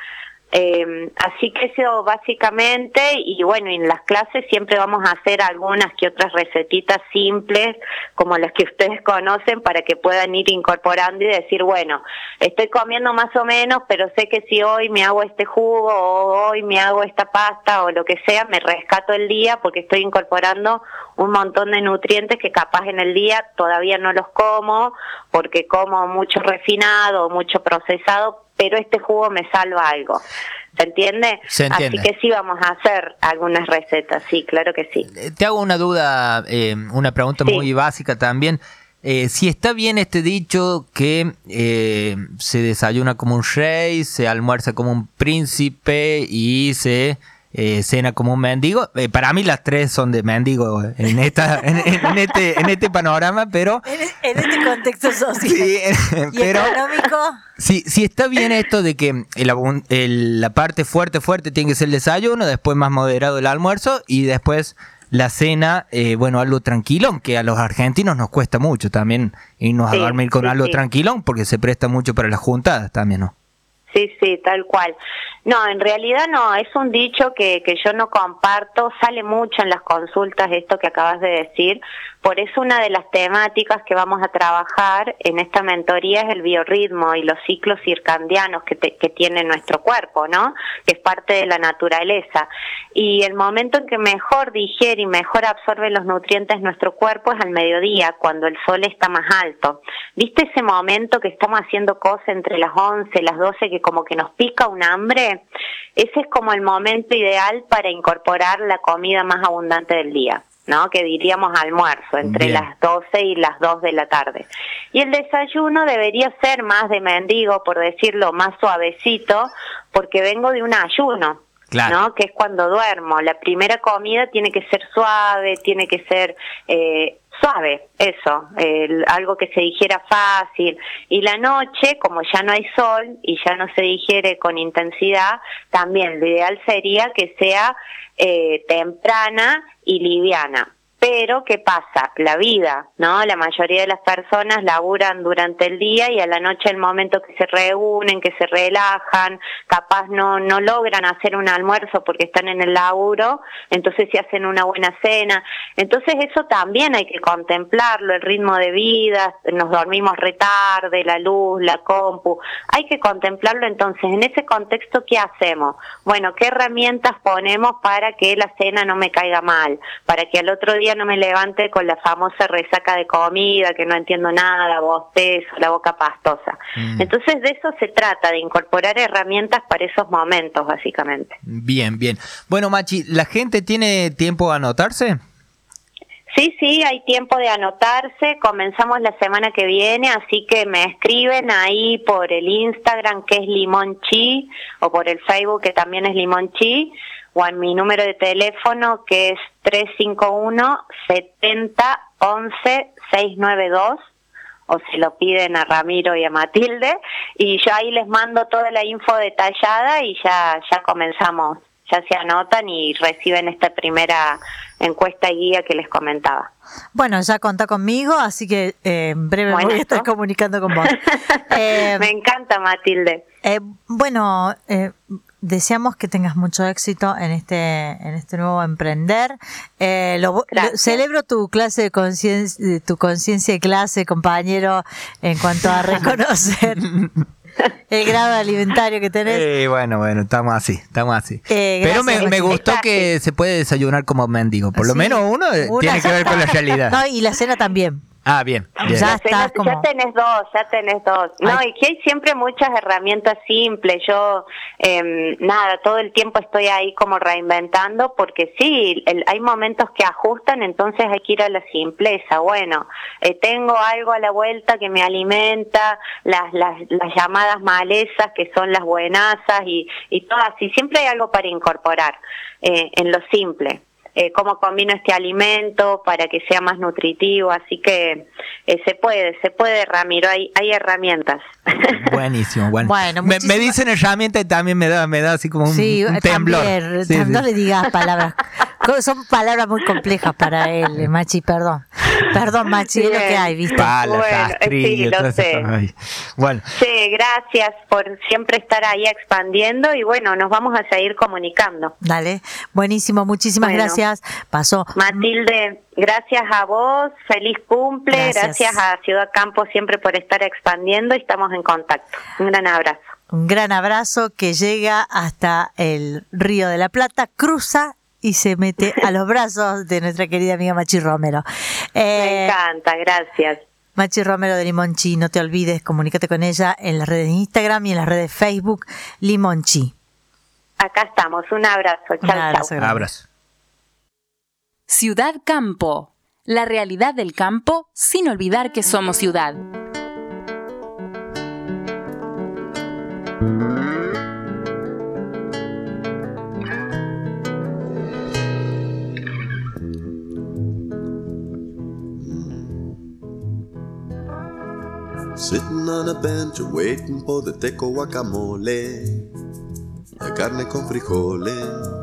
Así que eso básicamente, y bueno, en las clases siempre vamos a hacer algunas que otras recetitas simples como las que ustedes conocen, para que puedan ir incorporando y decir, bueno, estoy comiendo más o menos, pero sé que si hoy me hago este jugo o hoy me hago esta pasta o lo que sea, me rescato el día porque estoy incorporando un montón de nutrientes que capaz en el día todavía no los como porque como mucho refinado o mucho procesado, pero este jugo me salva algo. ¿Se entiende? Se entiende. Así que sí vamos a hacer algunas recetas, sí, claro que sí. Te hago una duda, una pregunta muy básica también. Si está bien este dicho que se desayuna como un rey, se almuerza como un príncipe y se cena como un mendigo. Para mí las tres son de mendigo en este panorama, pero en este contexto social y pero, económico. Si está bien esto de que la parte fuerte tiene que ser el desayuno, después más moderado el almuerzo y después la cena, bueno, algo tranquilón, que a los argentinos nos cuesta mucho también irnos a dormir con algo tranquilón, porque se presta mucho para las juntadas también, ¿no? Sí, tal cual. No, en realidad no, es un dicho que yo no comparto, sale mucho en las consultas esto que acabas de decir, por eso una de las temáticas que vamos a trabajar en esta mentoría es el biorritmo y los ciclos circadianos que tiene nuestro cuerpo, ¿no? Que es parte de la naturaleza. Y el momento en que mejor digiere y mejor absorbe los nutrientes nuestro cuerpo es al mediodía, cuando el sol está más alto. ¿Viste ese momento que estamos haciendo cosas entre las 11 y las 12 que como que nos pica un hambre? Ese es como el momento ideal para incorporar la comida más abundante del día, ¿no? Que diríamos almuerzo, entre las 12 y las 2 de la tarde. Y el desayuno debería ser más de mendigo, por decirlo, más suavecito, porque vengo de un ayuno. Claro. ¿no? Que es cuando duermo. La primera comida tiene que ser suave, tiene que ser suave, eso, algo que se digiera fácil. Y la noche, como ya no hay sol y ya no se digiere con intensidad, también lo ideal sería que sea temprana y liviana. Pero, ¿qué pasa? La vida, ¿no? La mayoría de las personas laburan durante el día y a la noche, el momento que se reúnen, que se relajan, capaz no logran hacer un almuerzo porque están en el laburo, entonces se hacen una buena cena. Entonces eso también hay que contemplarlo, el ritmo de vida, nos dormimos retarde, la luz, la compu, hay que contemplarlo. Entonces, en ese contexto, ¿qué hacemos? Bueno, ¿qué herramientas ponemos para que la cena no me caiga mal? Para que al otro día no me levante con la famosa resaca de comida, que no entiendo nada, bostezo, la boca pastosa. Entonces de eso se trata, de incorporar herramientas para esos momentos, básicamente. Bien, bien. Bueno, Machi, ¿la gente tiene tiempo a anotarse? Sí, hay tiempo de anotarse. Comenzamos la semana que viene, así que me escriben ahí por el Instagram, que es Limonchi, o por el Facebook, que también es Limonchi, o en mi número de teléfono, que es 351-70-11-692, o se lo piden a Ramiro y a Matilde, y yo ahí les mando toda la info detallada y ya comenzamos, ya se anotan y reciben esta primera encuesta y guía que les comentaba. Bueno, ya contá conmigo, así que en breve me voy a estar comunicando con vos. Me encanta, Matilde. Deseamos que tengas mucho éxito en este nuevo emprender. Celebro tu clase de conciencia, tu conciencia de clase, compañero, en cuanto a reconocer el grado alimentario que tenés. Bueno, estamos así. Pero me gustó que se puede desayunar como mendigo. Por lo menos uno tiene que ver con la realidad. No, y la cena también. Ah, bien. Ya tenés dos. No, y que hay siempre muchas herramientas simples. Yo, todo el tiempo estoy ahí como reinventando, porque sí, hay momentos que ajustan, entonces hay que ir a la simpleza. Bueno, tengo algo a la vuelta que me alimenta, las llamadas malezas, que son las buenazas, y todas, y siempre hay algo para incorporar en lo simple. Cómo combino este alimento para que sea más nutritivo, así que se puede, Ramiro, hay herramientas. Buenísimo. Bueno, me dicen herramienta y también me da así como un temblor. No le digas palabras, son palabras muy complejas para él, Machi, perdón, Machi, es lo que hay, ¿viste? Sí, lo sé. Bueno. Sí, gracias por siempre estar ahí expandiendo, y bueno, nos vamos a seguir comunicando. Dale, buenísimo, muchísimas gracias. Pasó. Matilde, gracias a vos, feliz cumple, gracias a Ciudad Campo siempre por estar expandiendo, y estamos en contacto. Un gran abrazo. Un gran abrazo que llega hasta el Río de la Plata, cruza y se mete a los brazos de nuestra querida amiga Machi Romero. Me encanta, gracias. Machi Romero de Limonchi, no te olvides, comunícate con ella en las redes de Instagram y en las redes de Facebook, Limonchi. Acá estamos, un abrazo, chao. Abrazo. Ciudad Campo, la realidad del campo sin olvidar que somos ciudad. Sitting on a bench waiting for the teco guacamole, la carne con frijoles,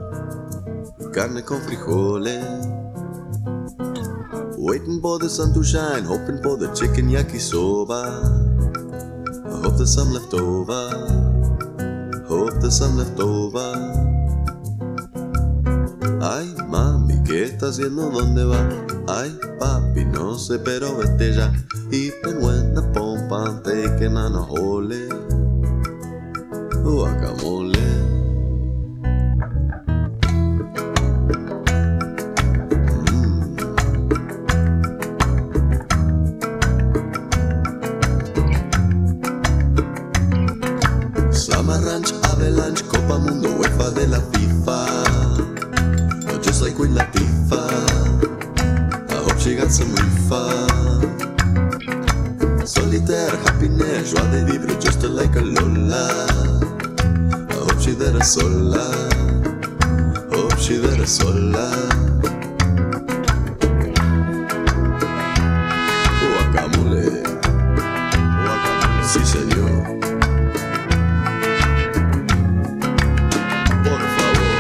waiting for the sun to shine, hoping for the chicken yakisoba. I hope there's some left over. Ay, mami, ¿qué estás haciendo? ¿Dónde va? Ay, papi, no sé, pero vete ya. Y buena pompa, taking on a hole, guacamole. Summer Ranch, Avalanche, Copa Mundo, UEFA de la FIFA. Just like Queen Latifah, I hope she got some refund. Solitaire, happiness, joie de vivre, just like a Lola. I hope she there sola. uccidere sola. Guacamole, sí señor. Por favor.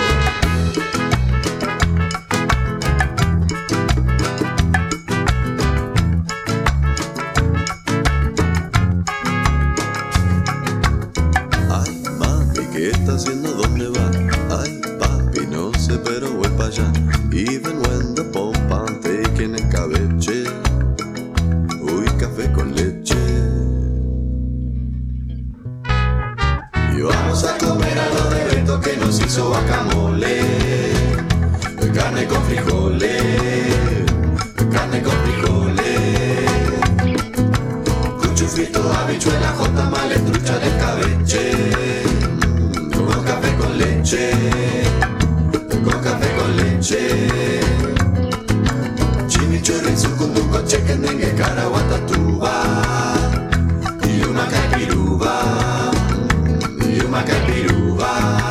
Ay, mami, ¿qué está haciendo? ¿Dónde va? Ay, papi, no sé, pero voy para allá. Even when the pump I'm taking a cabeche. Uy, café con leche. Y vamos a comer a lo de Beto que nos hizo guacamole. Carne con frijoles. Carne con frijoles. Cuchu frito, habichuela, jota, trucha de escabeche. Con café con leche. Con café con leche. Chimichurri, sucunduco, chequendengue, caraguatatuba. Y una caipiruba. Y una caipiruba.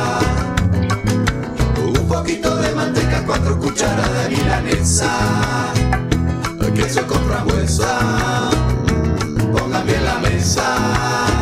Un poquito de manteca, 4 cucharadas de milanesa. Queso con frambuesa. Pongan bien la mesa.